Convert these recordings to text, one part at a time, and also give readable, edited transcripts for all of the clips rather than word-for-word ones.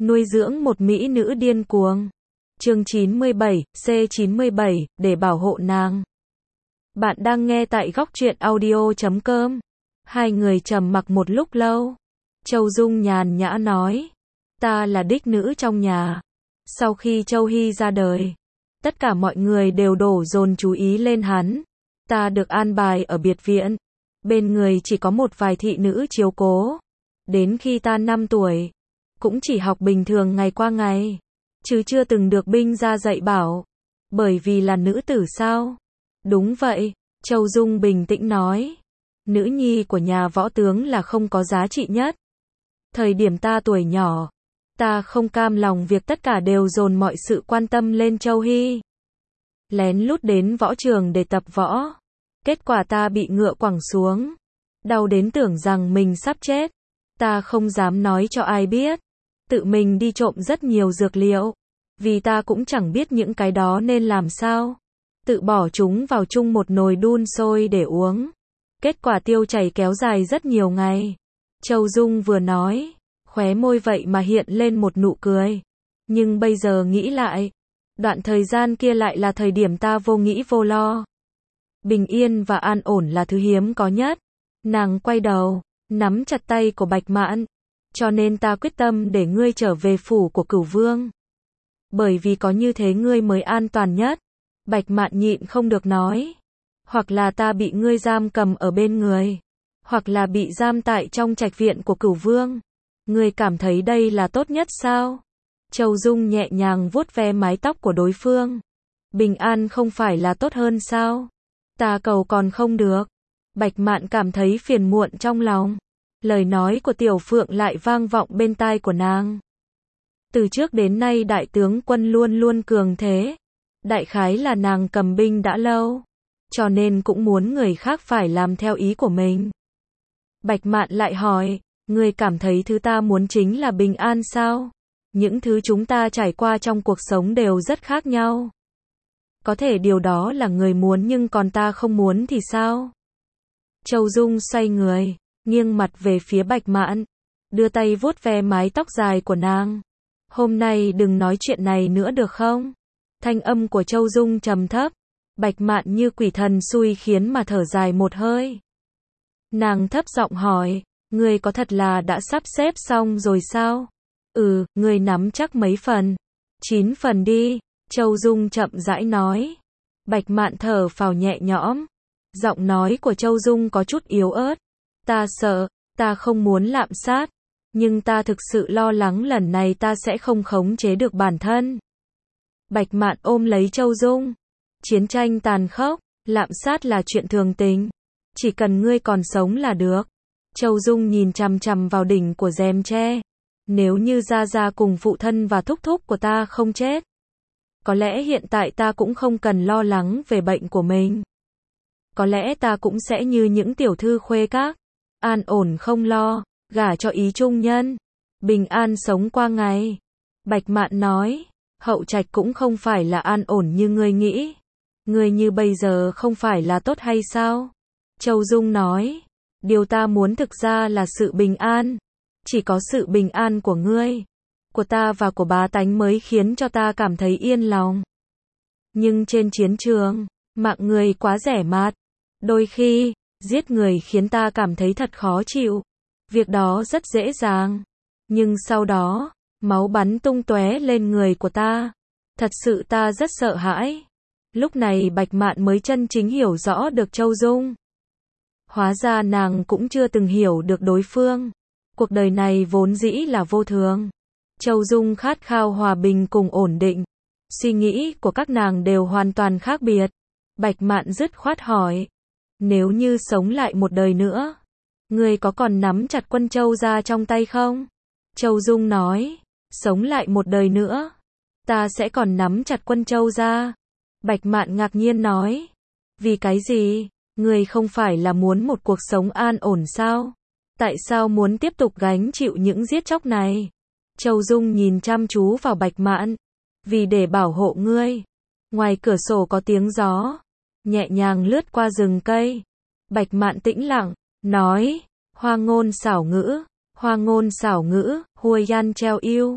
Nuôi dưỡng một mỹ nữ điên cuồng. Chương 97, C97, để bảo hộ nàng. Bạn đang nghe tại góc truyện audio.com. Hai người trầm mặc một lúc lâu. Châu Dung nhàn nhã nói, ta là đích nữ trong nhà. Sau khi Châu Hy ra đời, tất cả mọi người đều đổ dồn chú ý lên hắn. Ta được an bài ở biệt viện, bên người chỉ có một vài thị nữ chiếu cố. Đến khi ta 5 tuổi, cũng chỉ học bình thường ngày qua ngày, chứ chưa từng được binh ra dạy bảo. Bởi vì là nữ tử sao? Đúng vậy, Châu Dung bình tĩnh nói. Nữ nhi của nhà võ tướng là không có giá trị nhất. Thời điểm ta tuổi nhỏ, ta không cam lòng việc tất cả đều dồn mọi sự quan tâm lên Châu Hy. Lén lút đến võ trường để tập võ. Kết quả ta bị ngựa quẳng xuống. Đau đến tưởng rằng mình sắp chết. Ta không dám nói cho ai biết. Tự mình đi trộm rất nhiều dược liệu. Vì ta cũng chẳng biết những cái đó nên làm sao. Tự bỏ chúng vào chung một nồi đun sôi để uống. Kết quả tiêu chảy kéo dài rất nhiều ngày. Châu Dung vừa nói, khóe môi vậy mà hiện lên một nụ cười. Nhưng bây giờ nghĩ lại, đoạn thời gian kia lại là thời điểm ta vô nghĩ vô lo. Bình yên và an ổn là thứ hiếm có nhất. Nàng quay đầu, nắm chặt tay của Bạch Mạn. Cho nên ta quyết tâm để ngươi trở về phủ của Cửu Vương. Bởi vì có như thế ngươi mới an toàn nhất. Bạch Mạn nhịn không được nói. Hoặc là ta bị ngươi giam cầm ở bên người. Hoặc là bị giam tại trong trạch viện của Cửu Vương. Ngươi cảm thấy đây là tốt nhất sao? Châu Dung nhẹ nhàng vuốt ve mái tóc của đối phương. Bình an không phải là tốt hơn sao? Ta cầu còn không được. Bạch Mạn cảm thấy phiền muộn trong lòng. Lời nói của Tiểu Phượng lại vang vọng bên tai của nàng. Từ trước đến nay đại tướng quân luôn luôn cường thế. Đại khái là nàng cầm binh đã lâu. Cho nên cũng muốn người khác phải làm theo ý của mình. Bạch Mạn lại hỏi, ngươi cảm thấy thứ ta muốn chính là bình an sao? Những thứ chúng ta trải qua trong cuộc sống đều rất khác nhau. Có thể điều đó là người muốn nhưng còn ta không muốn thì sao? Châu Dung xoay người, nghiêng mặt về phía Bạch Mạn, đưa tay vuốt ve mái tóc dài của nàng. Hôm nay đừng nói chuyện này nữa được không? Thanh âm của Châu Dung trầm thấp. Bạch Mạn như quỷ thần xui khiến mà thở dài một hơi. Nàng thấp giọng hỏi, ngươi có thật là đã sắp xếp xong rồi sao? Ngươi nắm chắc mấy phần? 9 phần đi, Châu Dung chậm rãi nói. Bạch Mạn thở phào nhẹ nhõm. Giọng nói của Châu Dung có chút yếu ớt. Ta sợ, ta không muốn lạm sát. Nhưng ta thực sự lo lắng lần này ta sẽ không khống chế được bản thân. Bạch Mạn ôm lấy Châu Dung. Chiến tranh tàn khốc, lạm sát là chuyện thường tình. Chỉ cần ngươi còn sống là được. Châu Dung nhìn chằm chằm vào đỉnh của rèm tre. Nếu như Gia Gia cùng phụ thân và thúc thúc của ta không chết, có lẽ hiện tại ta cũng không cần lo lắng về bệnh của mình. Có lẽ ta cũng sẽ như những tiểu thư khuê các, an ổn không lo, gả cho ý trung nhân, bình an sống qua ngày. Bạch Mạn nói, hậu trạch cũng không phải là an ổn như ngươi nghĩ. Ngươi như bây giờ không phải là tốt hay sao? Châu Dung nói, điều ta muốn thực ra là sự bình an. Chỉ có sự bình an của ngươi, của ta và của bá tánh mới khiến cho ta cảm thấy yên lòng. Nhưng trên chiến trường, mạng người quá rẻ mạt. Đôi khi, giết người khiến ta cảm thấy thật khó chịu. Việc đó rất dễ dàng. Nhưng sau đó, máu bắn tung tóe lên người của ta. Thật sự ta rất sợ hãi. Lúc này Bạch Mạn mới chân chính hiểu rõ được Châu Dung. Hóa ra nàng cũng chưa từng hiểu được đối phương. Cuộc đời này vốn dĩ là vô thường. Châu Dung khát khao hòa bình cùng ổn định. Suy nghĩ của các nàng đều hoàn toàn khác biệt. Bạch Mạn dứt khoát hỏi. Nếu như sống lại một đời nữa, ngươi có còn nắm chặt quân Châu ra trong tay không? Châu Dung nói. Sống lại một đời nữa, ta sẽ còn nắm chặt quân Châu ra. Bạch Mạn ngạc nhiên nói. Vì cái gì? Ngươi không phải là muốn một cuộc sống an ổn sao? Tại sao muốn tiếp tục gánh chịu những giết chóc này? Châu Dung nhìn chăm chú vào Bạch Mạn. Vì để bảo hộ ngươi. Ngoài cửa sổ có tiếng gió nhẹ nhàng lướt qua rừng cây. Bạch Mạn tĩnh lặng, nói, hoa ngôn xảo ngữ, huôi yan treo yêu.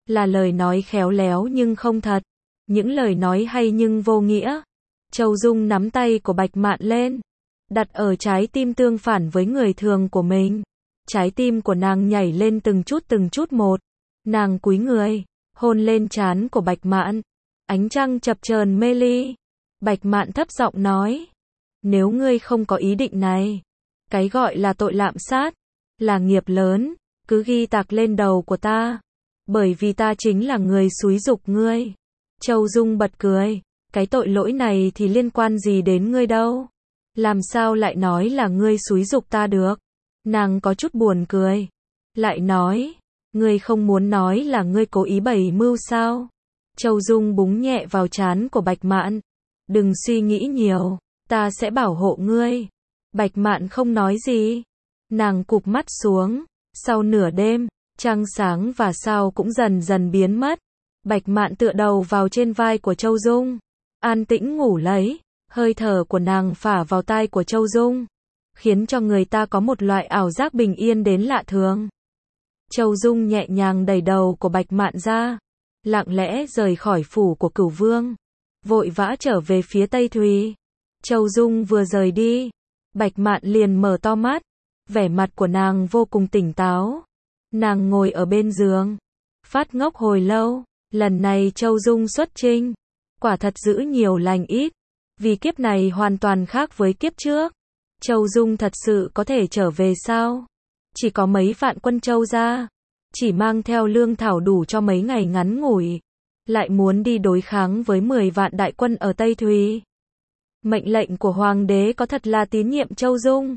là lời nói khéo léo nhưng không thật, những lời nói hay nhưng vô nghĩa. Châu Dung nắm tay của Bạch Mạn lên, đặt ở trái tim tương phản với người thường của mình. Trái tim của nàng nhảy lên từng chút một. Nàng cúi người, hôn lên trán của Bạch Mạn. Ánh trăng chập chờn mê ly. Bạch Mạn thấp giọng nói, nếu ngươi không có ý định này, cái gọi là tội lạm sát, là nghiệp lớn, cứ ghi tạc lên đầu của ta, bởi vì ta chính là người xúi giục ngươi. Châu Dung bật cười, cái tội lỗi này thì liên quan gì đến ngươi đâu, làm sao lại nói là ngươi xúi giục ta được. Nàng có chút buồn cười, lại nói, ngươi không muốn nói là ngươi cố ý bày mưu sao? Châu Dung búng nhẹ vào trán của Bạch Mạn, đừng suy nghĩ nhiều, ta sẽ bảo hộ ngươi. Bạch Mạn không nói gì, nàng cụp mắt xuống. Sau nửa đêm, trăng sáng và sao cũng dần dần biến mất. Bạch Mạn tựa đầu vào trên vai của Châu Dung, an tĩnh ngủ lấy. Hơi thở của nàng phả vào tai của Châu Dung, khiến cho người ta có một loại ảo giác bình yên đến lạ thường. Châu Dung nhẹ nhàng đẩy đầu của Bạch Mạn ra, lặng lẽ rời khỏi phủ của Cửu Vương, vội vã trở về phía Tây Thùy. Châu Dung vừa rời đi, Bạch Mạn liền mở to mắt, vẻ mặt của nàng vô cùng tỉnh táo. Nàng ngồi ở bên giường, phát ngốc hồi lâu. Lần này Châu Dung xuất trinh, quả thật giữ nhiều lành ít, vì kiếp này hoàn toàn khác với kiếp trước. Châu Dung thật sự có thể trở về sao? Chỉ có mấy vạn quân Châu gia, chỉ mang theo lương thảo đủ cho mấy ngày ngắn ngủi, lại muốn đi đối kháng với 10 vạn đại quân ở Tây Thùy. Mệnh lệnh của hoàng đế có thật là tín nhiệm Châu Dung,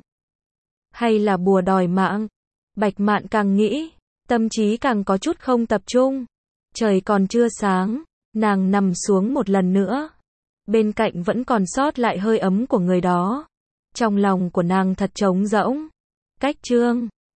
hay là bùa đòi mạng? Bạch Mạn càng nghĩ, tâm trí càng có chút không tập trung. Trời còn chưa sáng, nàng nằm xuống một lần nữa. Bên cạnh vẫn còn sót lại hơi ấm của người đó. Trong lòng của nàng thật trống rỗng. Cách chương